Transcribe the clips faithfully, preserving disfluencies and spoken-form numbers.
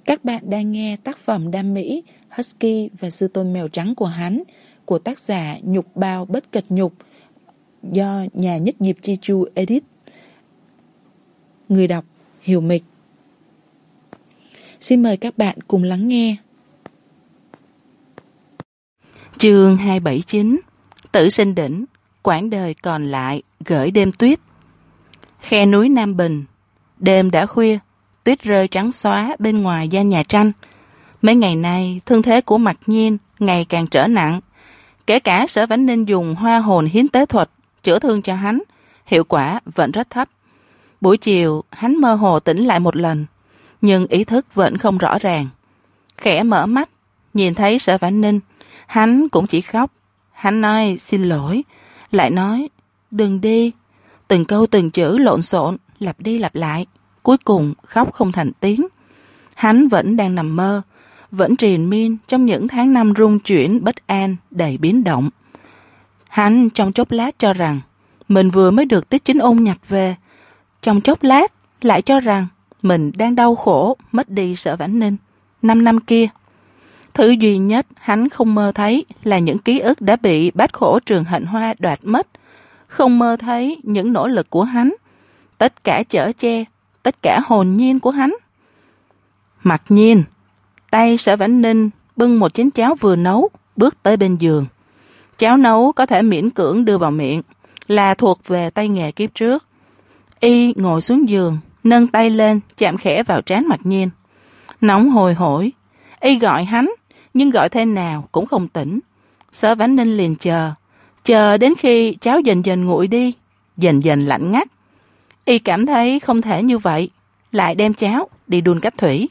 Các bạn đang nghe tác phẩm đam mỹ Husky và sư tôn mèo trắng của hắn của tác giả Nhục Bao Bất Kịch Nhục do nhà Nhất Diệp Chi Chu edit. Người đọc Hiểu Mịch. Xin mời các bạn cùng lắng nghe. Chương hai bảy chín. Tử sinh đỉnh, quãng đời còn lại gửi đêm tuyết. Khe núi Nam Bình. Đêm đã khuya, tuyết rơi trắng xóa bên ngoài gian nhà tranh. Mấy ngày nay, thương thế của Mặc Nhiên ngày càng trở nặng. Kể cả Sở Vãnh Ninh dùng hoa hồn hiến tế thuật chữa thương cho hắn, hiệu quả vẫn rất thấp. Buổi chiều, hắn mơ hồ tỉnh lại một lần, nhưng ý thức vẫn không rõ ràng. Khẽ mở mắt, nhìn thấy Sở Vãnh Ninh, hắn cũng chỉ khóc. Hắn nói xin lỗi, lại nói đừng đi. Từng câu từng chữ lộn xộn, lặp đi lặp lại, cuối cùng khóc không thành tiếng. Hắn vẫn đang nằm mơ, vẫn triền miên trong những tháng năm rung chuyển bất an đầy biến động. Hắn trong chốc lát cho rằng mình vừa mới được Tiết Chính Ôn nhặt về, trong chốc lát lại cho rằng mình đang đau khổ mất đi Sở Vãnh Ninh năm năm kia. Thứ duy nhất hắn không mơ thấy là những ký ức đã bị bát khổ Trường Hạnh Hoa đoạt mất, không mơ thấy những nỗ lực của hắn, tất cả chở che, tất cả hồn nhiên của hắn. Mặc Nhiên, tay Sở Vãnh Ninh bưng một chén cháo vừa nấu, bước tới bên giường. Cháo nấu có thể miễn cưỡng đưa vào miệng, là thuộc về tay nghề kiếp trước. Y ngồi xuống giường, nâng tay lên chạm khẽ vào trán Mặc Nhiên. Nóng hôi hổi, Y gọi hắn, nhưng gọi thế nào cũng không tỉnh. Sở Vãnh Ninh liền chờ, chờ đến khi cháo dần dần nguội đi, dần dần lạnh ngắt. Y cảm thấy không thể như vậy, lại đem cháo đi đun cách thủy.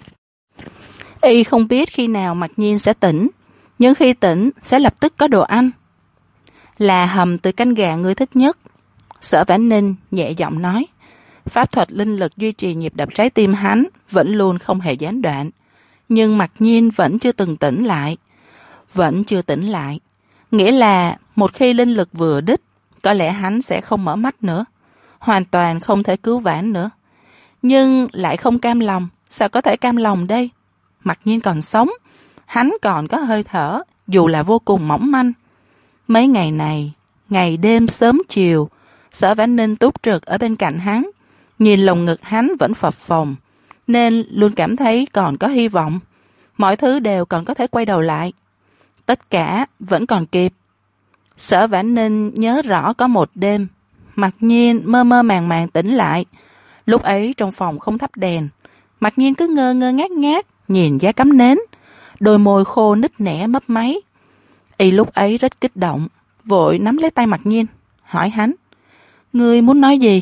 Y không biết khi nào Mặc Nhiên sẽ tỉnh, nhưng khi tỉnh sẽ lập tức có đồ ăn. Là hầm từ canh gà ngươi thích nhất. Sở Vãnh Ninh nhẹ giọng nói. Pháp thuật linh lực duy trì nhịp đập trái tim hắn vẫn luôn không hề gián đoạn, nhưng Mặc Nhiên vẫn chưa từng tỉnh lại. Vẫn chưa tỉnh lại, nghĩa là một khi linh lực vừa đứt, có lẽ hắn sẽ không mở mắt nữa, hoàn toàn không thể cứu vãn nữa. Nhưng lại không cam lòng. Sao có thể cam lòng đây? Mặc Nhiên còn sống, hắn còn có hơi thở, dù là vô cùng mỏng manh. Mấy ngày này, ngày đêm sớm chiều, Sở Vãnh Ninh túc trực ở bên cạnh hắn, nhìn lồng ngực hắn vẫn phập phồng, nên luôn cảm thấy còn có hy vọng. Mọi thứ đều còn có thể quay đầu lại. Tất cả vẫn còn kịp. Sở Vãnh Ninh nhớ rõ có một đêm, Mặc Nhiên mơ mơ màng màng tỉnh lại. Lúc ấy trong phòng không thắp đèn, Mặc Nhiên cứ ngơ ngơ ngác ngác nhìn giá cắm nến, đôi môi khô nứt nẻ mấp máy. Y lúc ấy rất kích động, vội nắm lấy tay Mặc Nhiên, hỏi hắn, ngươi muốn nói gì?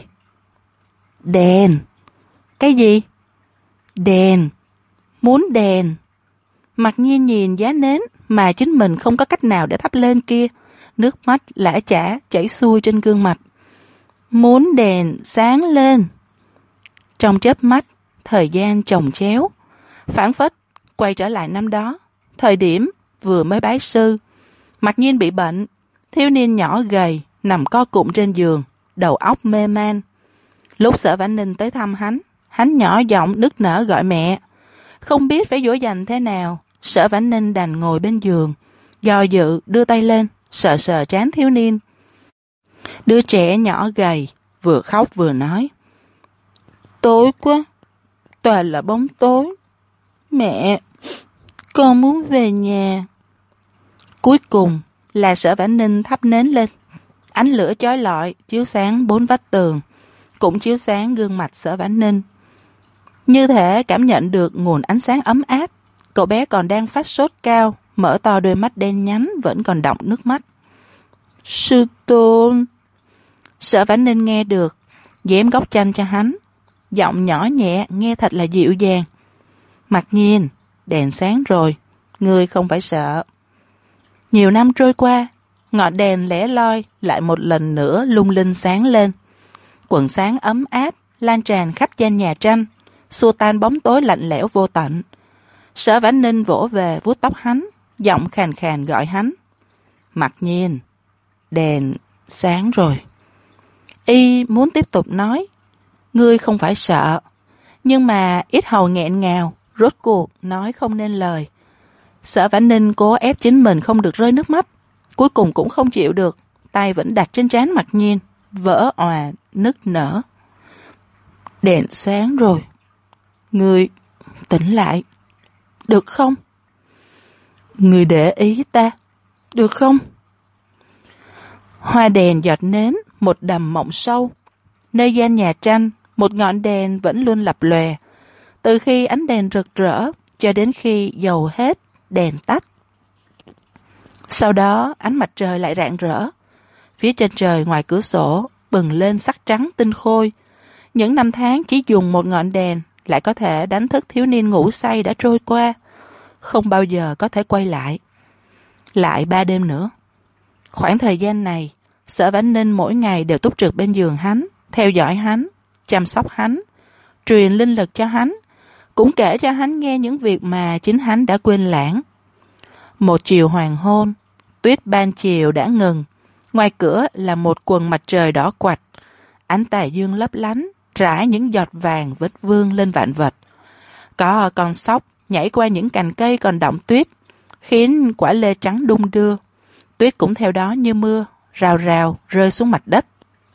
Đèn. Cái gì? Đèn. Muốn đèn. Mặc Nhiên nhìn giá nến mà chính mình không có cách nào để thắp lên kia, nước mắt lã chả chảy xuôi trên gương mặt. Muốn đèn sáng lên. Trong chớp mắt, thời gian chồng chéo, phảng phất quay trở lại năm đó, thời điểm vừa mới bái sư. Mặc Nhiên bị bệnh, thiếu niên nhỏ gầy nằm co cụm trên giường, đầu óc mê man. Lúc Sở Vãnh Ninh tới thăm hắn, hắn nhỏ giọng nức nở gọi mẹ. Không biết phải dỗ dành thế nào, Sở Vãnh Ninh đành ngồi bên giường, do dự đưa tay lên sờ sờ trán thiếu niên. Đứa trẻ nhỏ gầy vừa khóc vừa nói, tối quá, toàn là bóng tối. Mẹ, con muốn về nhà. Cuối cùng là Sở Vãnh Ninh thắp nến lên, ánh lửa chói lọi chiếu sáng bốn vách tường, cũng chiếu sáng gương mặt Sở Vãnh Ninh. Như thể cảm nhận được nguồn ánh sáng ấm áp, cậu bé còn đang phát sốt cao, mở to đôi mắt đen nhánh vẫn còn đọng nước mắt. Sư tôn. Sở Vãnh Ninh nghe được, dém góc chanh cho hắn, giọng nhỏ nhẹ nghe thật là dịu dàng. Mặc Nhiên, đèn sáng rồi, ngươi không phải sợ. Nhiều năm trôi qua, ngọn đèn lẻ loi lại một lần nữa lung linh sáng lên. Quần sáng ấm áp lan tràn khắp gian nhà tranh, xua tan bóng tối lạnh lẽo vô tận. Sở Vãnh Ninh vỗ về vuốt tóc hắn, giọng khàn khàn gọi hắn. Mặc Nhiên, đèn sáng rồi. Y muốn tiếp tục nói, ngươi không phải sợ, nhưng mà ít hầu nghẹn ngào, rốt cuộc nói không nên lời. Sở Vãn Ninh cố ép chính mình không được rơi nước mắt, cuối cùng cũng không chịu được, tay vẫn đặt trên trán Mặc Nhiên, vỡ òa nức nở. Đèn sáng rồi, người tỉnh lại, được không? Người để ý ta, được không? Hoa đèn giọt nến, một đầm mộng sâu. Nơi gian nhà tranh, một ngọn đèn vẫn luôn lập lòe. Từ khi ánh đèn rực rỡ, cho đến khi dầu hết, đèn tắt. Sau đó, ánh mặt trời lại rạng rỡ. Phía trên trời ngoài cửa sổ, bừng lên sắc trắng tinh khôi. Những năm tháng chỉ dùng một ngọn đèn, lại có thể đánh thức thiếu niên ngủ say đã trôi qua. Không bao giờ có thể quay lại. Lại ba đêm nữa. Khoảng thời gian này, Sở Vãn Ninh mỗi ngày đều túc trực bên giường hắn, theo dõi hắn, chăm sóc hắn, truyền linh lực cho hắn, cũng kể cho hắn nghe những việc mà chính hắn đã quên lãng. Một chiều hoàng hôn, tuyết ban chiều đã ngừng, ngoài cửa là một quần mặt trời đỏ quạch, ánh tà dương lấp lánh, rải những giọt vàng vết vương lên vạn vật. Có con sóc nhảy qua những cành cây còn đọng tuyết, khiến quả lê trắng đung đưa. Tuyết cũng theo đó như mưa, rào rào rơi xuống mặt đất.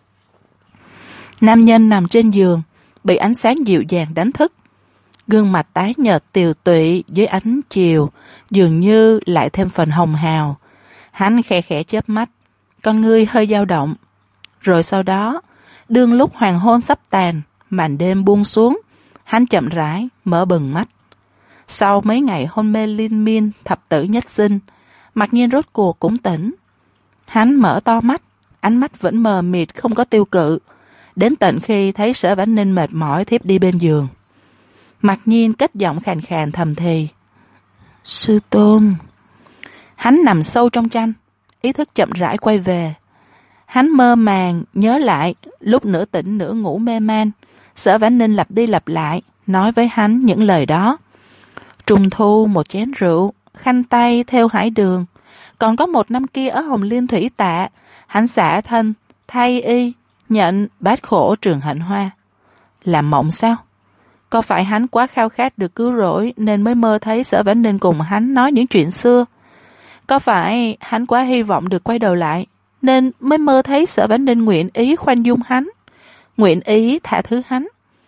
Nam nhân nằm trên giường, bị ánh sáng dịu dàng đánh thức. Gương mặt tái nhợt tiều tụy dưới ánh chiều, dường như lại thêm phần hồng hào. Hắn khẽ khẽ chớp mắt, con ngươi hơi dao động. Rồi sau đó, đương lúc hoàng hôn sắp tàn, màn đêm buông xuống, hắn chậm rãi mở bừng mắt. Sau mấy ngày hôn mê liên miên thập tử nhất sinh, Mặc Nhiên rốt cuộc cũng tỉnh. Hắn mở to mắt, ánh mắt vẫn mờ mịt không có tiêu cự, đến tận khi thấy Sở Vãn Ninh mệt mỏi thiếp đi bên giường. Mặc Nhiên cất giọng khàn khàn thầm thì. Sư tôn. Hắn nằm sâu trong tranh, ý thức chậm rãi quay về. Hắn mơ màng nhớ lại lúc nửa tỉnh nửa ngủ mê man, Sở Vãn Ninh lặp đi lặp lại nói với hắn những lời đó. Trung thu một chén rượu, khanh tay theo hải đường, còn có một năm kia ở Hồng Liên Thủy Tạ, hắn xả thân thay y nhận bát khổ trường hạnh hoa. Làm mộng sao? Có phải hắn quá khao khát được cứu rỗi nên mới mơ thấy Sở Vãn Ninh cùng hắn nói những chuyện xưa? Có phải hắn quá hy vọng được quay đầu lại nên mới mơ thấy Sở Vãn Ninh nguyện ý khoan dung hắn, nguyện ý tha thứ hắn?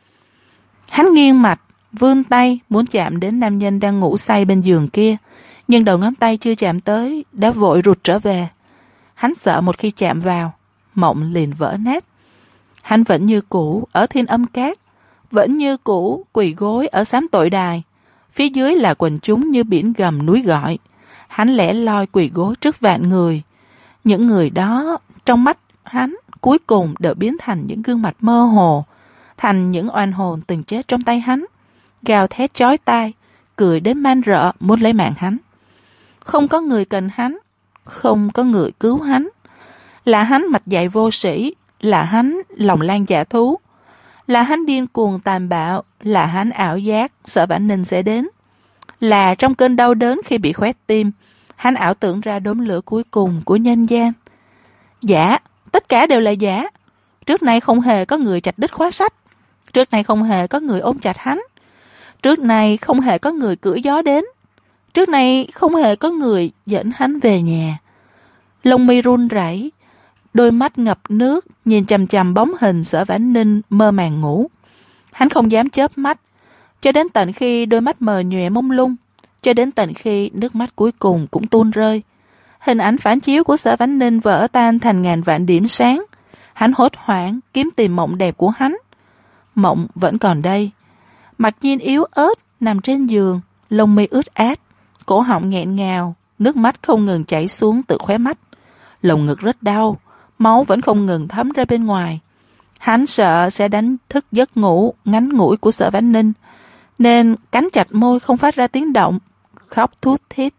Hắn nghiêng mặt, vươn tay muốn chạm đến nam nhân đang ngủ say bên giường kia, nhưng đầu ngón tay chưa chạm tới đã vội rụt trở về. Hắn sợ một khi chạm vào, mộng liền vỡ nát. Hắn vẫn như cũ ở Thiên Âm Cát, vẫn như cũ quỳ gối ở xám tội đài. Phía dưới là quần chúng như biển gầm núi gọi. Hắn lẻ loi quỳ gối trước vạn người. Những người đó trong mắt hắn cuối cùng đều biến thành những gương mặt mơ hồ, thành những oan hồn từng chết trong tay hắn, gào thét chói tai, cười đến man rợ muốn lấy mạng hắn. Không có người cần hắn, không có người cứu hắn. Là hắn mặt dày vô sĩ, là hắn lòng lan dạ thú, là hắn điên cuồng tàn bạo, là hắn ảo giác Sở Vãn Ninh sẽ đến. Là trong cơn đau đớn khi bị khoét tim, hắn ảo tưởng ra đốm lửa cuối cùng của nhân gian. Giả, tất cả đều là giả. Trước nay không hề có người chạch đích khóa sách, trước nay không hề có người ôm chặt hắn, trước nay không hề có người cưỡi gió đến, trước nay không hề có người dẫn hắn về nhà. Lông mi run rẩy, đôi mắt ngập nước nhìn chằm chằm bóng hình Sở Vãn Ninh mơ màng ngủ. Hắn không dám chớp mắt, cho đến tận khi đôi mắt mờ nhòe mông lung, cho đến tận khi nước mắt cuối cùng cũng tuôn rơi. Hình ảnh phản chiếu của Sở Vãn Ninh vỡ tan thành ngàn vạn điểm sáng. Hắn hốt hoảng kiếm tìm mộng đẹp của hắn. Mộng vẫn còn đây. Mặc Nhiên yếu ớt nằm trên giường, lông mi ướt át, cổ họng nghẹn ngào, nước mắt không ngừng chảy xuống từ khóe mắt. Lồng ngực rất đau, máu vẫn không ngừng thấm ra bên ngoài. Hắn sợ sẽ đánh thức giấc ngủ ngắn ngủi của Sở Vãn Ninh, nên cắn chặt môi không phát ra tiếng động, khóc thút thít.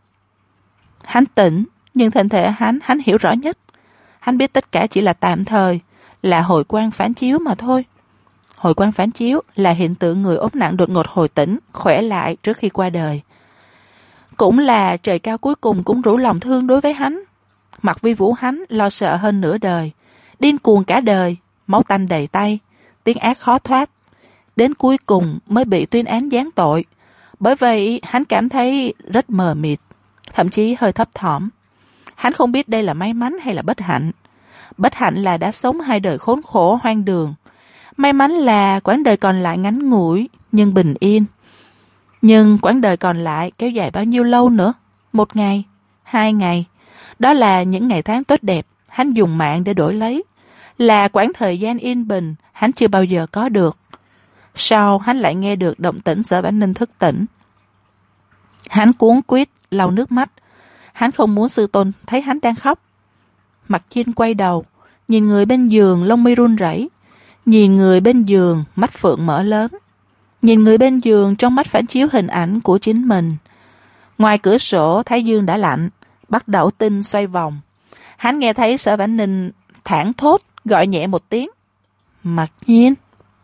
Hắn tỉnh, nhưng thân thể hắn, hắn hiểu rõ nhất. Hắn biết tất cả chỉ là tạm thời, là hồi quang phản chiếu mà thôi. Hồi quang phản chiếu là hiện tượng người ốm nặng đột ngột hồi tỉnh, khỏe lại trước khi qua đời. Cũng là trời cao cuối cùng cũng rủ lòng thương đối với hắn. Mặc Vi Vũ hắn lo sợ hơn nửa đời, điên cuồng cả đời, máu tanh đầy tay, tiếng ác khó thoát. Đến cuối cùng mới bị tuyên án giáng tội. Bởi vậy, hắn cảm thấy rất mờ mịt, thậm chí hơi thấp thỏm. Hắn không biết đây là may mắn hay là bất hạnh. Bất hạnh là đã sống hai đời khốn khổ hoang đường. May mắn là quãng đời còn lại ngắn ngủi, nhưng bình yên. Nhưng quãng đời còn lại kéo dài bao nhiêu lâu nữa? Một ngày, hai ngày. Đó là những ngày tháng tốt đẹp, hắn dùng mạng để đổi lấy. Là quãng thời gian yên bình, hắn chưa bao giờ có được. Sau, hắn lại nghe được động tĩnh Sở Vãn Ninh thức tỉnh. Hắn cuống quýt, lau nước mắt. Hắn không muốn sư tôn thấy hắn đang khóc. Mặc Nhiên quay đầu, nhìn người bên giường lông mi run rẩy, nhìn người bên giường mắt phượng mở lớn, nhìn người bên giường trong mắt phản chiếu hình ảnh của chính mình. Ngoài cửa sổ thái dương đã lạnh, bắt đầu tinh xoay vòng. Hắn nghe thấy Sở Vãn Ninh thảng thốt gọi nhẹ một tiếng. Mặc Nhiên.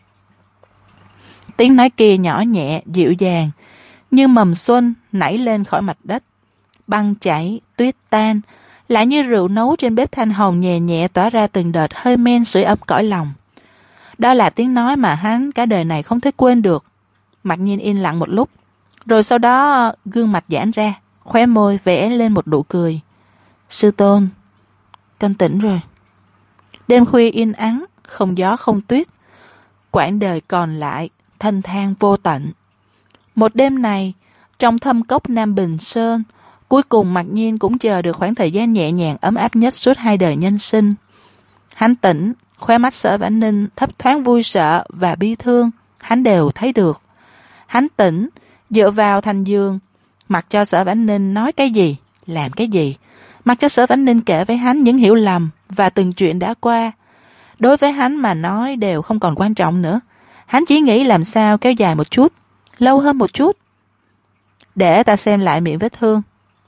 Tiếng nói kia nhỏ nhẹ, dịu dàng, như mầm xuân nảy lên khỏi mặt đất. Băng chảy, tuyết tan, lại như rượu nấu trên bếp than hồng nhẹ nhẹ tỏa ra từng đợt hơi men sưởi ấm cõi lòng. Đó là tiếng nói mà hắn cả đời này không thể quên được. Mặc Nhiên yên lặng một lúc, rồi sau đó gương mặt giãn ra, khóe môi vẽ lên một nụ cười. Sư tôn, con tỉnh rồi. Đêm khuya yên ắng, không gió không tuyết. Quãng đời còn lại thanh thang vô tận. Một đêm này, trong thâm cốc Nam Bình Sơn, cuối cùng Mặc Nhiên cũng chờ được khoảng thời gian nhẹ nhàng ấm áp nhất suốt hai đời nhân sinh. Hắn tỉnh, khóe mắt Sở Vãn Ninh thấp thoáng vui sợ và bi thương, hắn đều thấy được. Hắn tỉnh, dựa vào thành giường, mặc cho Sở Vãn Ninh nói cái gì, làm cái gì, mặc cho Sở Vãn Ninh kể với hắn những hiểu lầm và từng chuyện đã qua. Đối với hắn mà nói đều không còn quan trọng nữa. Hắn chỉ nghĩ làm sao kéo dài một chút, lâu hơn một chút. Để ta xem lại miệng vết thương.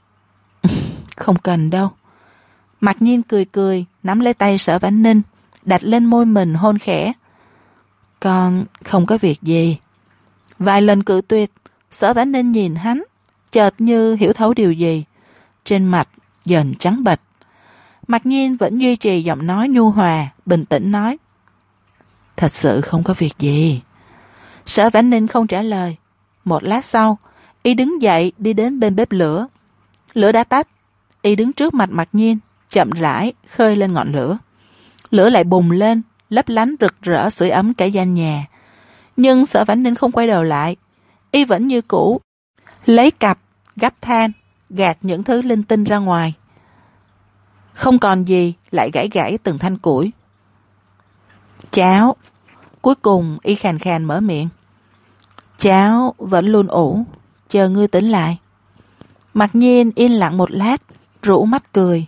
Không cần đâu. Mặc Nhiên cười cười, nắm lấy tay Sở Vãn Ninh, đặt lên môi mình hôn khẽ. Con không có việc gì. Vài lần cự tuyệt, Sở Vãn Ninh nhìn hắn, chợt như hiểu thấu điều gì. Trên mặt dần trắng bệch. Mặc Nhiên vẫn duy trì giọng nói nhu hòa, bình tĩnh nói. Thật sự không có việc gì. Sở Vãn Ninh không trả lời. Một lát sau, y đứng dậy đi đến bên bếp lửa. Lửa đã tắt, y đứng trước mặt Mặc Nhiên, chậm rãi khơi lên ngọn lửa. Lửa lại bùng lên, lấp lánh rực rỡ sưởi ấm cả gian nhà. Nhưng Sở Vãn Ninh không quay đầu lại, y vẫn như cũ, lấy cặp, gắp than, gạt những thứ linh tinh ra ngoài. Không còn gì, lại gãy gãy từng thanh củi. Cháo. Cuối cùng y khàn khàn mở miệng. Cháo vẫn luôn ủ, chờ ngươi tỉnh lại. Mặc Nhiên yên lặng một lát, rũ mắt cười.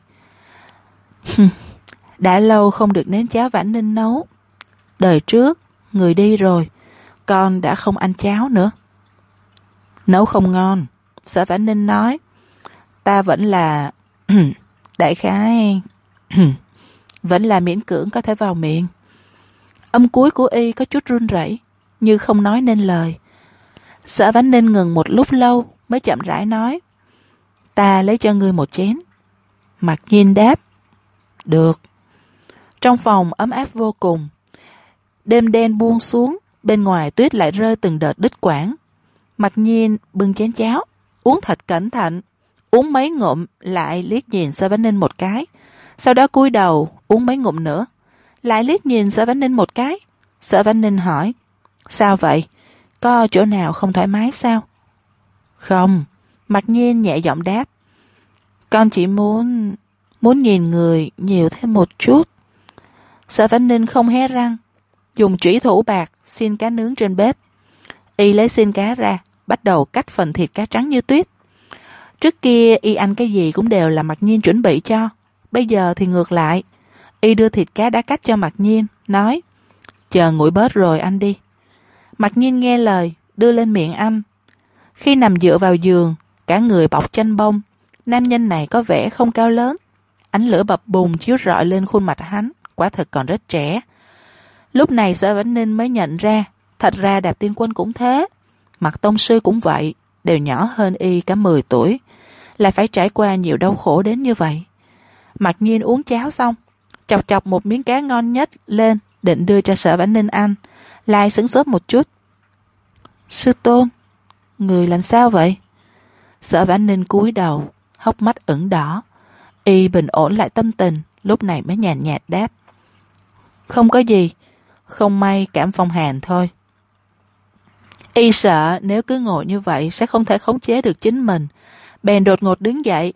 Đã lâu không được nếm cháo Vãn Ninh nấu. Đời trước, người đi rồi, con đã không ăn cháo nữa. Nấu không ngon, Sở Vãn Ninh nói. Ta vẫn là... đại khái... vẫn là miễn cưỡng có thể vào miệng. Âm cuối của y có chút run rẩy, như không nói nên lời. Sở Vãn Ninh ngừng một lúc lâu mới chậm rãi nói. Ta lấy cho ngươi một chén. Mặc Nhiên đáp. Được. Trong phòng ấm áp vô cùng. Đêm đen buông xuống, bên ngoài tuyết lại rơi từng đợt đứt quãng. Mặc Nhiên bưng chén cháo, uống thật cẩn thận. Uống mấy ngụm lại liếc nhìn Sở Vãn Ninh một cái. Sau đó cúi đầu uống mấy ngụm nữa, lại liếc nhìn Sở Vãn Ninh một cái. Sở Vãn Ninh hỏi. Sao vậy? Có chỗ nào không thoải mái sao? Không. Mặc Nhiên nhẹ giọng đáp. Con chỉ muốn... muốn nhìn người nhiều thêm một chút. Sở Vãn Ninh không hé răng, dùng chủy thủ bạc xiên cá nướng trên bếp. Y lấy xiên cá ra, bắt đầu cắt phần thịt cá trắng như tuyết. Trước kia y ăn cái gì cũng đều là Mặc Nhiên chuẩn bị cho. Bây giờ thì ngược lại. Y đưa thịt cá đã cắt cho Mặc Nhiên, nói. Chờ nguội bớt rồi ăn đi. Mặc Nhiên nghe lời, đưa lên miệng ăn. Khi nằm dựa vào giường, cả người bọc chanh bông, nam nhân này có vẻ không cao lớn. Ánh lửa bập bùng chiếu rọi lên khuôn mặt hắn, quả thật còn rất trẻ. Lúc này Sở Vãn Ninh mới nhận ra, thật ra Đạp Tiên Quân cũng thế. Mặc Tông Sư cũng vậy, đều nhỏ hơn y cả mười tuổi, lại phải trải qua nhiều đau khổ đến như vậy. Mặc Nhiên uống cháo xong, chọc chọc một miếng cá ngon nhất lên, định đưa cho Sở Vãn Ninh ăn, lại sửng sốt một chút. Sư tôn, Người làm sao vậy? Sở Vãn Ninh cúi đầu, hốc mắt ửng đỏ. Y bình ổn lại tâm tình, lúc này mới nhàn nhạt đáp. Không có gì, không may cảm phong hàn thôi. Y sợ nếu cứ ngồi như vậy sẽ không thể khống chế được chính mình, bèn đột ngột đứng dậy.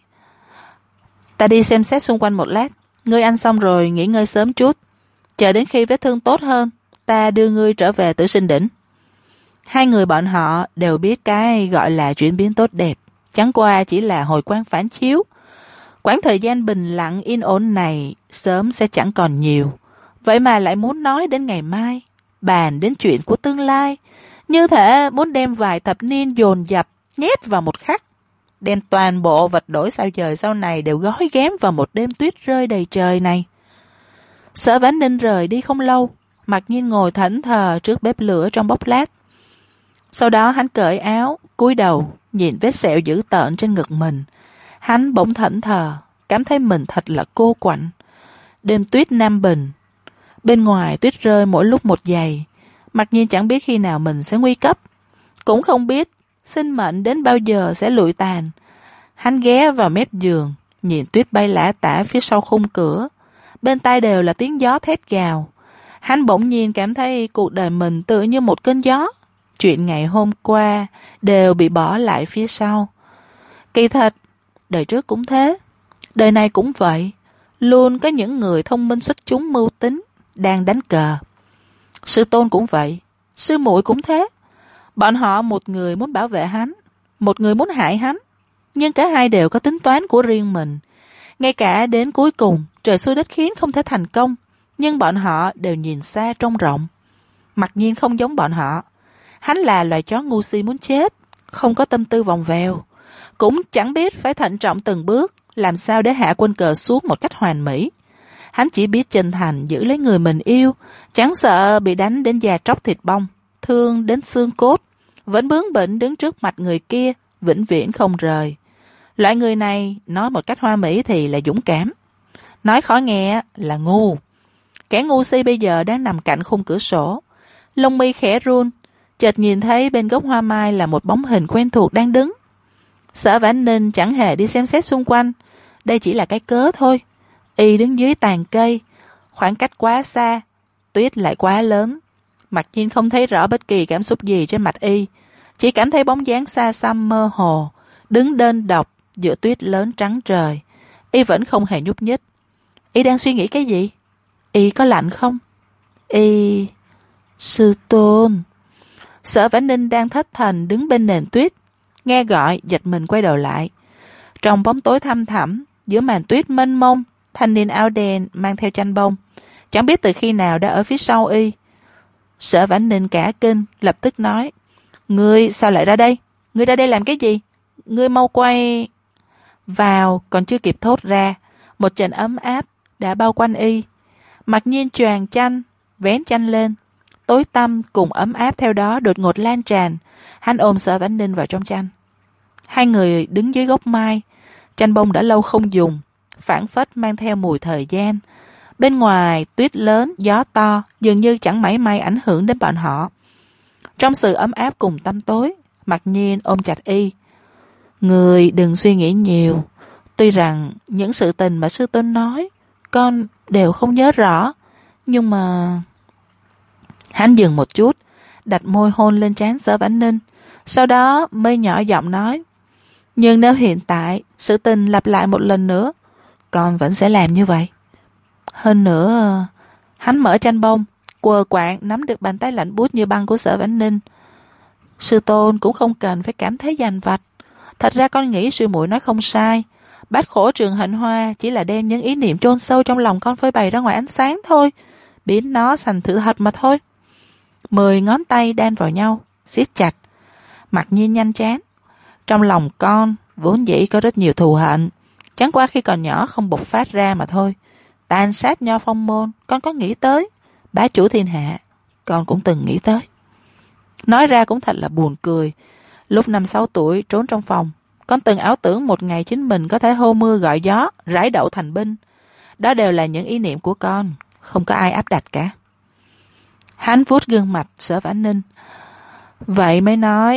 Ta đi xem xét xung quanh một lát, ngươi ăn xong rồi nghỉ ngơi sớm chút. Chờ đến khi vết thương tốt hơn, ta đưa ngươi trở về Tử Sinh Đỉnh. Hai người bọn họ đều biết cái gọi là chuyển biến tốt đẹp, chẳng qua chỉ là hồi quang phản chiếu. Quãng thời gian bình lặng yên ổn này sớm sẽ chẳng còn nhiều. Vậy mà lại muốn nói đến ngày mai, bàn đến chuyện của tương lai, như thể muốn đem vài thập niên dồn dập nhét vào một khắc, đem toàn bộ vật đổi sao trời sau này đều gói ghém vào một đêm tuyết rơi đầy trời này. Sở Vãn Ninh rời đi không lâu, mặc nhiên ngồi thẫn thờ trước bếp lửa trong bốc lát. Sau đó hắn cởi áo, cúi đầu nhìn vết sẹo dữ tợn trên ngực mình. Hắn bỗng thẫn thờ, cảm thấy mình thật là cô quạnh. Đêm tuyết Nam Bình, bên ngoài tuyết rơi mỗi lúc một dày. Mặc nhiên chẳng biết khi nào mình sẽ nguy cấp, cũng không biết sinh mệnh đến bao giờ sẽ lụi tàn. Hắn ghé vào mép giường, nhìn tuyết bay lả tả phía sau khung cửa. Bên tai đều là tiếng gió thét gào. Hắn bỗng nhiên cảm thấy cuộc đời mình tựa như một cơn gió. Chuyện ngày hôm qua đều bị bỏ lại phía sau. Kỳ thật, đời trước cũng thế, đời này cũng vậy. Luôn có những người thông minh xuất chúng mưu tính đang đánh cờ. Sư tôn cũng vậy, sư muội cũng thế. Bọn họ một người muốn bảo vệ hắn, một người muốn hại hắn, nhưng cả hai đều có tính toán của riêng mình. Ngay cả đến cuối cùng trời xui đất khiến không thể thành công, nhưng bọn họ đều nhìn xa trông rộng. Mặc nhiên không giống bọn họ. Hắn là loài chó ngu si muốn chết, không có tâm tư vòng vèo, cũng chẳng biết phải thận trọng từng bước, làm sao để hạ quân cờ xuống một cách hoàn mỹ. Hắn chỉ biết chân thành giữ lấy người mình yêu, chẳng sợ bị đánh đến da tróc thịt bong, thương đến xương cốt, vẫn bướng bỉnh đứng trước mặt người kia, vĩnh viễn không rời. Loại người này nói một cách hoa mỹ thì là dũng cảm, nói khó nghe là ngu. Kẻ ngu si bây giờ đang nằm cạnh khung cửa sổ, lông mi khẽ run, chợt nhìn thấy bên gốc hoa mai là một bóng hình quen thuộc đang đứng. Sở Vãn Ninh chẳng hề đi xem xét xung quanh, đây chỉ là cái cớ thôi. Y đứng dưới tàn cây, khoảng cách quá xa, tuyết lại quá lớn. Mặc nhiên không thấy rõ bất kỳ cảm xúc gì trên mặt Y, chỉ cảm thấy bóng dáng xa xăm mơ hồ, đứng đơn độc giữa tuyết lớn trắng trời. Y vẫn không hề nhúc nhích. Y đang suy nghĩ cái gì? Y có lạnh không? Y... Sư tôn. Sở Vãn Ninh đang thất thần đứng bên nền tuyết, nghe gọi giật mình quay đầu lại. Trong bóng tối thăm thẳm, giữa màn tuyết mênh mông, thanh niên áo đen mang theo chanh bông, chẳng biết từ khi nào đã ở phía sau Y. Sở Vãn Ninh cả kinh, lập tức nói: Ngươi sao lại ra đây? Ngươi ra đây làm cái gì? Ngươi mau quay... Vào còn chưa kịp thốt ra, một trận ấm áp đã bao quanh Y. Mặc nhiên choàng chanh, vén chanh lên, tối tăm cùng ấm áp theo đó đột ngột lan tràn. Hắn ôm Sở Vãn Ninh vào trong chanh. Hai người đứng dưới gốc mai, chanh bông đã lâu không dùng, phảng phất mang theo mùi thời gian. Bên ngoài tuyết lớn, gió to, dường như chẳng mảy may ảnh hưởng đến bọn họ. Trong sự ấm áp cùng tăm tối, Mặc nhiên ôm chặt Y. Người đừng suy nghĩ nhiều. Tuy rằng những sự tình mà sư tôn nói con đều không nhớ rõ, nhưng mà... Hắn dừng một chút, đặt môi hôn lên trán Sở Vãn Ninh, sau đó mới nhỏ giọng nói: Nhưng nếu hiện tại sự tình lặp lại một lần nữa, con vẫn sẽ làm như vậy. Hơn nữa... Hắn mở chanh bông, quờ quạng nắm được bàn tay lạnh buốt như băng của Sở Vãn Ninh. Sư tôn cũng không cần phải cảm thấy dằn vặt. Thật ra con nghĩ sư muội nói không sai. Bát khổ trường hạnh hoa chỉ là đem những ý niệm chôn sâu trong lòng con phơi bày ra ngoài ánh sáng thôi, biến nó thành sự thật mà thôi. Mười ngón tay đan vào nhau, siết chặt. Mặc nhiên nhanh chán. Trong lòng con vốn dĩ có rất nhiều thù hận, chẳng qua khi còn nhỏ không bộc phát ra mà thôi. Tàn sát Nho Phong môn con có nghĩ tới, bá chủ thiên hạ con cũng từng nghĩ tới. Nói ra cũng thật là buồn cười. Lúc năm sáu tuổi trốn trong phòng, con từng ảo tưởng một ngày chính mình có thể hô mưa gọi gió, rải đậu thành binh. Đó đều là những ý niệm của con, không có ai áp đặt cả. Hắn vuốt gương mặt Sở Vãn Ninh. Vậy mới nói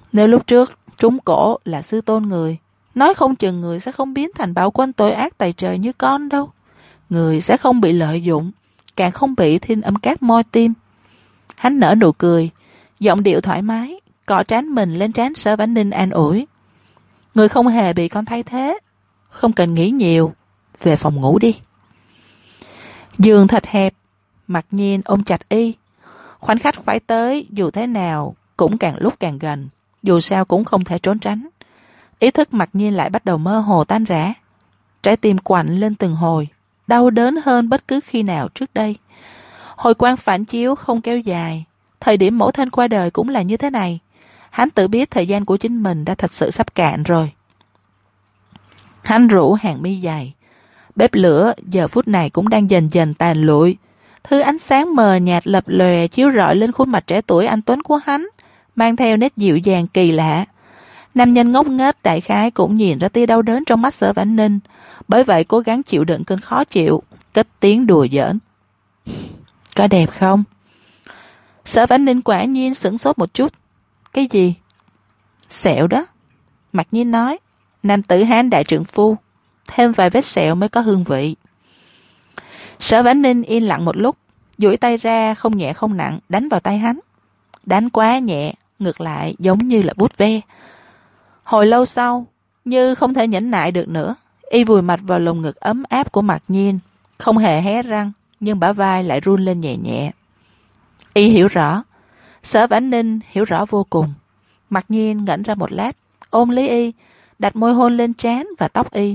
Nếu lúc trước trúng cổ là sư tôn người, nói không chừng người sẽ không biến thành bạo quân tội ác tày trời như con đâu. Người sẽ không bị lợi dụng, càng không bị thiên âm cát moi tim. Hắn nở nụ cười, giọng điệu thoải mái, cọ trán mình lên trán Sở Vãn Ninh an ủi. Người không hề bị con thay thế, không cần nghĩ nhiều, về phòng ngủ đi. Giường thật hẹp, Mặc Nhiên ôm chặt y. Khoảnh khắc phải tới, dù thế nào cũng càng lúc càng gần, dù sao cũng không thể trốn tránh. Ý thức Mặc Nhiên lại bắt đầu mơ hồ tan rã. Trái tim quặn lên từng hồi, đau đớn hơn bất cứ khi nào trước đây. Hồi quang phản chiếu không kéo dài, thời điểm mẫu thân qua đời cũng là như thế này. Hắn tự biết thời gian của chính mình đã thật sự sắp cạn rồi. Hắn rủ hàng mi dài. Bếp lửa giờ phút này cũng đang dần dần tàn lụi. Thứ ánh sáng mờ nhạt lập lòe chiếu rọi lên khuôn mặt trẻ tuổi anh tuấn của hắn, mang theo nét dịu dàng kỳ lạ. Nam nhân ngốc nghếch đại khái cũng nhìn ra tia đau đớn trong mắt Sở Vãn Ninh, bởi vậy cố gắng chịu đựng cơn khó chịu, cất tiếng đùa giỡn. Có đẹp không? Sở Vãn Ninh quả nhiên sửng sốt một chút. Cái gì? Sẹo đó. Mặc Nhiên nói, nam tử Hán đại trượng phu, thêm vài vết sẹo mới có hương vị. Sở Vãn Ninh yên lặng một lúc, duỗi tay ra không nhẹ không nặng đánh vào tay hắn. Đánh quá nhẹ, ngược lại giống như là vuốt ve. Hồi lâu sau, như không thể nhẫn nại được nữa, y vùi mặt vào lồng ngực ấm áp của Mặc Nhiên, không hề hé răng, nhưng bả vai lại run lên nhẹ nhẹ. Y hiểu rõ, Sở Vãn Ninh hiểu rõ vô cùng. Mặc Nhiên ngẩn ra một lát, ôm lấy y, đặt môi hôn lên trán và tóc y.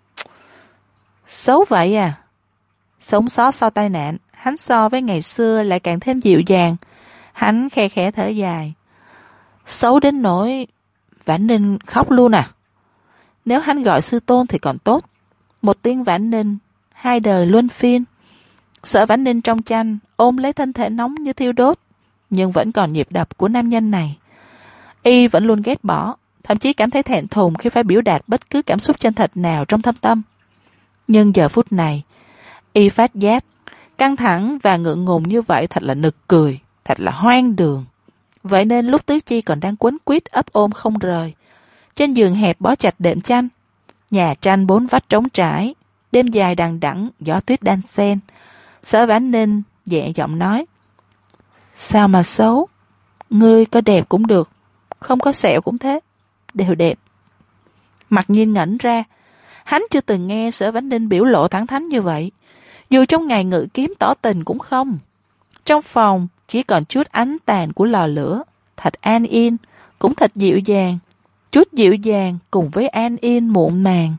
Xấu vậy à? Sống sót sau tai nạn, hắn so với ngày xưa lại càng thêm dịu dàng. Hắn khe khẽ thở dài. Xấu đến nỗi Vãn Ninh khóc luôn à? Nếu hắn gọi sư tôn thì còn tốt. Một tiếng Vãn Ninh, hai đời luân phiên. Sở Vãn Ninh trong tranh ôm lấy thân thể nóng như thiêu đốt, nhưng vẫn còn nhịp đập của nam nhân này. Y vẫn luôn ghét bỏ, thậm chí cảm thấy thẹn thùng khi phải biểu đạt bất cứ cảm xúc chân thật nào trong thâm tâm. Nhưng giờ phút này, y phát giác, căng thẳng và ngượng ngùng như vậy thật là nực cười, thật là hoang đường. Vậy nên lúc Tứ Chi còn đang quấn quýt ấp ôm không rời, trên giường hẹp bó chặt đệm tranh, nhà tranh bốn vách trống trải, đêm dài đằng đẵng, gió tuyết đan xen, Sở Vãn Ninh nhẹ giọng nói: Sao mà xấu? Ngươi có đẹp cũng được, không có sẹo cũng thế, đều đẹp. Mặc Nhiên ngẩn ra, hắn chưa từng nghe Sở Vãn Ninh biểu lộ thẳng thắn như vậy. Dù trong ngày ngự kiếm tỏ tình cũng không. Trong phòng chỉ còn chút ánh tàn của lò lửa, thật an yên, cũng thật dịu dàng. Chút dịu dàng cùng với an yên muộn màng.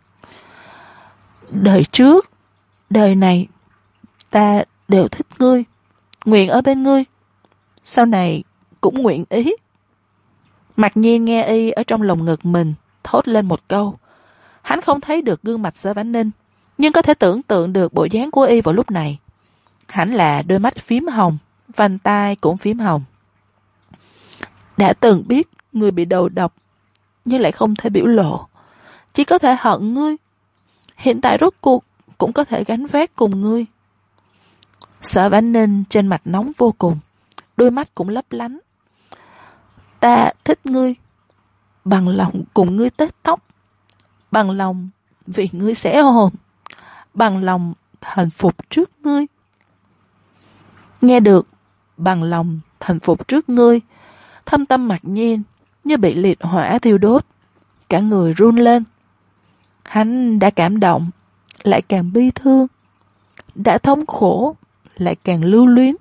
Đời trước, đời này, ta đều thích ngươi, nguyện ở bên ngươi, sau này cũng nguyện ý. Mặc Nhiên nghe y ở trong lồng ngực mình thốt lên một câu. Hắn không thấy được gương mặt Sở Vãn Ninh, nhưng có thể tưởng tượng được bộ dáng của y vào lúc này. Hẳn là đôi mắt phím hồng, vành tai cũng phím hồng. Đã từng biết người bị đầu độc, nhưng lại không thể biểu lộ, chỉ có thể hận ngươi. Hiện tại rốt cuộc cũng có thể gánh vác cùng ngươi. Sở Vãn Ninh trên mặt nóng vô cùng, đôi mắt cũng lấp lánh. Ta thích ngươi, bằng lòng cùng ngươi tết tóc, bằng lòng vì ngươi sẽ hồn, bằng lòng thành phục trước ngươi. Nghe được bằng lòng thành phục trước ngươi, thâm tâm Mặc Nhiên như bị liệt hỏa thiêu đốt, cả người run lên. Hắn đã cảm động, lại càng bi thương, đã thống khổ, lại càng lưu luyến.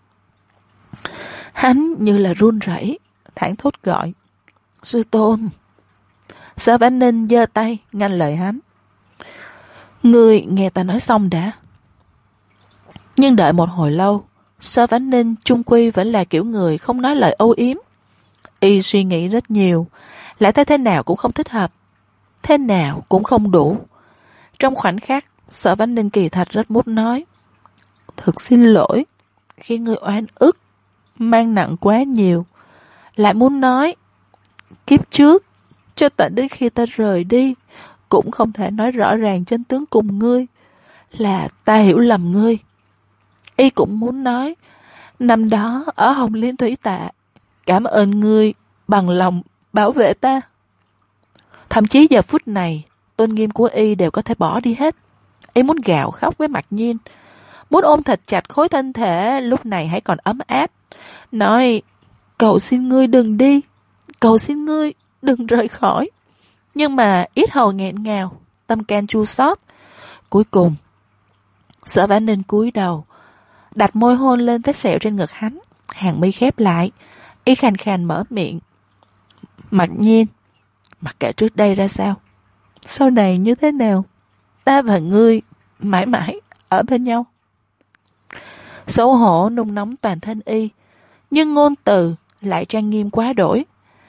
Hắn như là run rẩy, thảng thốt gọi: Sư tôn. Sở Vãn Ninh giơ tay ngăn lời hắn: Ngươi nghe ta nói xong đã. Nhưng đợi một hồi lâu, Sở Vãn Ninh chung quy vẫn là kiểu người không nói lời âu yếm. Y suy nghĩ rất nhiều, lại thấy thế nào cũng không thích hợp, thế nào cũng không đủ. Trong khoảnh khắc, Sở Vãn Ninh kỳ thật rất muốn nói: Thật xin lỗi, khi ngươi oan ức, mang nặng quá nhiều. Lại muốn nói: Kiếp trước, cho tận đến khi ta rời đi, cũng không thể nói rõ ràng chân tướng cùng ngươi, là ta hiểu lầm ngươi. Y cũng muốn nói: Năm đó ở Hồng Liên Thủy Tạ, cảm ơn ngươi bằng lòng bảo vệ ta. Thậm chí giờ phút này, tôn nghiêm của y đều có thể bỏ đi hết. Y muốn gào khóc với Mặc Nhiên, muốn ôm thật chặt khối thân thể lúc này hãy còn ấm áp, nói: cầu xin ngươi đừng đi, cầu xin ngươi đừng rời khỏi. Nhưng mà ít hầu nghẹn ngào, tâm can chua xót. Cuối cùng, Sở Vãn Ninh cúi đầu, đặt môi hôn lên vết sẹo trên ngực hắn. Hàng mi khép lại, y khàn khàn mở miệng: Mặc Nhiên, mặc kệ trước đây ra sao, sau này như thế nào, ta và ngươi mãi mãi ở bên nhau. Xấu hổ nung nóng toàn thân y, nhưng ngôn từ lại trang nghiêm quá đổi.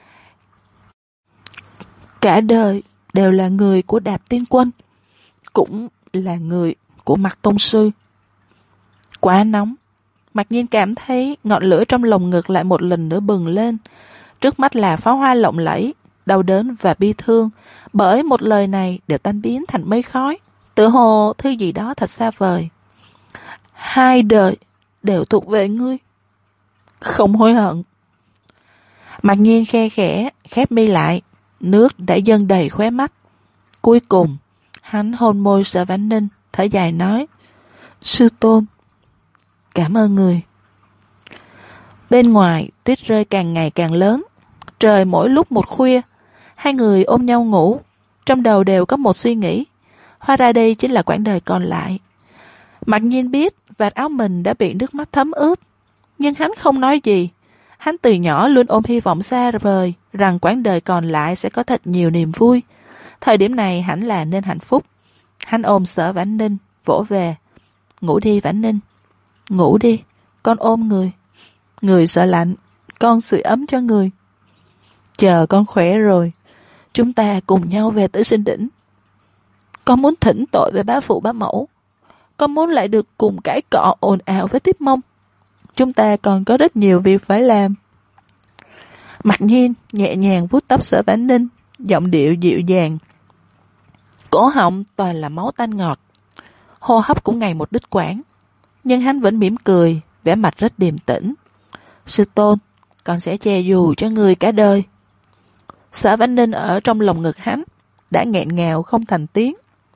Cả đời đều là người của Đạp Tiên Quân, cũng là người của Mặc Tông Sư. Quá nóng, Mặc Nhiên cảm thấy ngọn lửa trong lồng ngực lại một lần nữa bừng lên. Trước mắt là pháo hoa lộng lẫy, đau đớn và bi thương bởi một lời này đều tan biến thành mây khói, tựa hồ thứ gì đó thật xa vời. Hai đời đều thuộc về ngươi, không hối hận. Mặc Nhiên khe khẽ khép mi lại, nước đã dâng đầy khóe mắt. Cuối cùng hắn hôn môi Sở Vãn Ninh, thở dài nói: sư tôn, cảm ơn người. Bên ngoài tuyết rơi càng ngày càng lớn, trời mỗi lúc một khuya. Hai người ôm nhau ngủ, trong đầu đều có một suy nghĩ, hóa ra đây chính là quãng đời còn lại. Mặc Nhiên biết vạt áo mình đã bị nước mắt thấm ướt, nhưng hắn không nói gì. Hắn từ nhỏ luôn ôm hy vọng xa vời rằng quãng đời còn lại sẽ có thật nhiều niềm vui. Thời điểm này hẳn là nên hạnh phúc. Hắn ôm Sở Vãn Ninh, vỗ về: ngủ đi Vãn Ninh, ngủ đi, con ôm người. Người sợ lạnh, con sưởi ấm cho người. Chờ con khỏe rồi, chúng ta cùng nhau về Tử Sinh Đỉnh. Con muốn thỉnh tội về bá phụ bá mẫu, con muốn lại được cùng cãi cọ ồn ào với Tiếp Mông. Chúng ta còn có rất nhiều việc phải làm. Mặc Nhiên nhẹ nhàng vuốt tóc Sở Vãn Ninh, giọng điệu dịu dàng. Cổ họng toàn là máu tanh ngọt, hô hấp cũng ngày một đứt quãng, nhưng hắn vẫn mỉm cười, vẻ mặt rất điềm tĩnh. Sư tôn, con sẽ che dù cho người cả đời. Sở Vãn Ninh ở trong lòng ngực hắn đã nghẹn ngào không thành tiếng.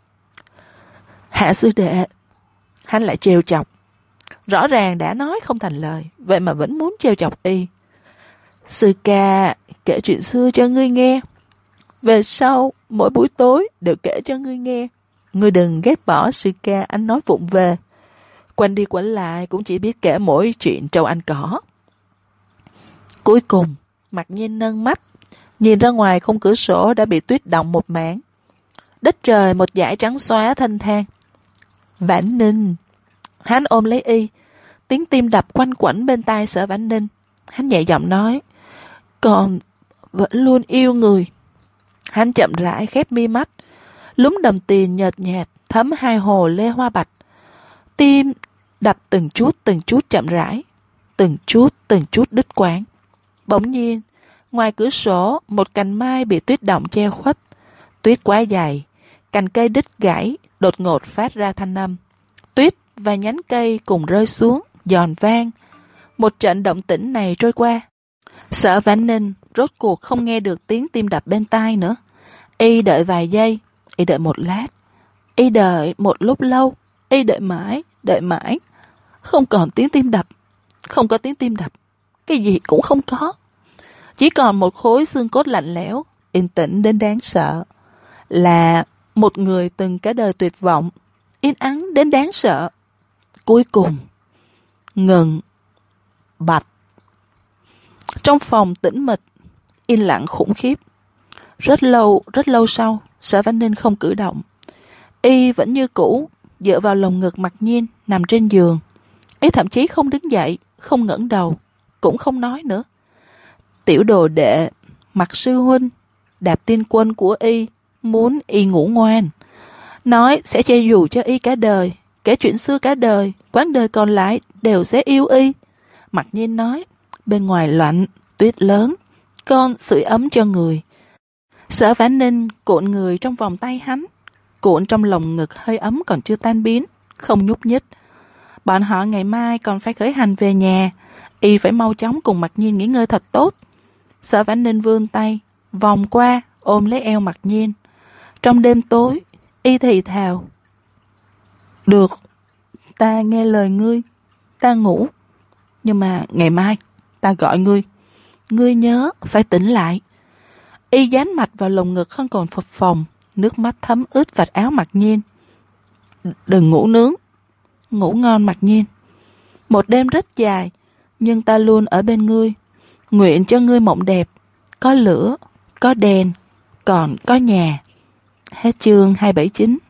Hạ sư đệ, hắn lại trêu chọc. Rõ ràng đã nói không thành lời, vậy mà vẫn muốn trêu chọc y. Sư ca kể chuyện xưa cho ngươi nghe, về sau mỗi buổi tối đều kể cho ngươi nghe. Ngươi đừng ghét bỏ sư ca anh nói vụng về, quanh đi quẩn lại cũng chỉ biết kể mỗi chuyện trâu ăn cỏ. Cuối cùng Mặc Nhiên nâng mắt nhìn ra ngoài khung cửa sổ đã bị tuyết động một mảng, đất trời một dải trắng xóa thênh thang. Vãn Ninh. Hắn ôm lấy y, tiếng tim đập quanh quẩn bên tai Sở Vãn Ninh. Hắn nhẹ giọng nói: con vẫn luôn yêu người. Hắn chậm rãi khép mi mắt, lúm đồng tiền nhợt nhạt thấm hai hồ lê hoa bạch. Tim đập từng chút từng chút chậm rãi, từng chút từng chút đứt quãng. Bỗng nhiên ngoài cửa sổ một cành mai bị tuyết động che khuất. Tuyết quá dày, cành cây đứt gãy đột ngột phát ra thanh âm. Tuyết và nhánh cây cùng rơi xuống giòn vang. Một trận động tĩnh này trôi qua, Sở Vãn Ninh rốt cuộc không nghe được tiếng tim đập bên tai nữa. Y đợi vài giây, y đợi một lát, y đợi một lúc lâu, y đợi mãi, đợi mãi. Không còn tiếng tim đập, không có tiếng tim đập, cái gì cũng không có. Chỉ còn một khối xương cốt lạnh lẽo, yên tĩnh đến đáng sợ. Là một người từng cả đời tuyệt vọng, yên ắng đến đáng sợ. Cuối cùng ngừng bạch. Trong phòng tĩnh mịch, yên lặng khủng khiếp. Rất lâu, rất lâu sau, Sở Vãn Ninh không cử động. Y vẫn như cũ, dựa vào lồng ngực Mặc Nhiên, nằm trên giường. Y thậm chí không đứng dậy, không ngẩng đầu, cũng không nói nữa. Tiểu đồ đệ, Mặc sư huynh, Đạp Tiên Quân của Y muốn Y ngủ ngoan, nói sẽ che dù cho Y cả đời, kể chuyện xưa cả đời, quãng đời còn lại đều sẽ yêu Y. Mặc Nhiên nói: bên ngoài lạnh, tuyết lớn, con sưởi ấm cho người. Sở Vãn Ninh cuộn người trong vòng tay hắn, cuộn trong lồng ngực hơi ấm còn chưa tan biến, không nhúc nhích. Bọn họ ngày mai còn phải khởi hành về nhà, Y phải mau chóng cùng Mặc Nhiên nghỉ ngơi thật tốt. Sở Vãn Ninh vươn tay, vòng qua ôm lấy eo Mặc Nhiên. Trong đêm tối, y thì thào: "Được, ta nghe lời ngươi, ta ngủ. Nhưng mà ngày mai, ta gọi ngươi. Ngươi nhớ phải tỉnh lại." Y dán mạch vào lồng ngực không còn phập phồng, nước mắt thấm ướt vạt áo Mặc Nhiên. "Đừng ngủ nướng. Ngủ ngon Mặc Nhiên. Một đêm rất dài, nhưng ta luôn ở bên ngươi. Nguyện cho ngươi mộng đẹp, có lửa, có đèn, còn có nhà." Hết chương hai trăm bảy mươi chín.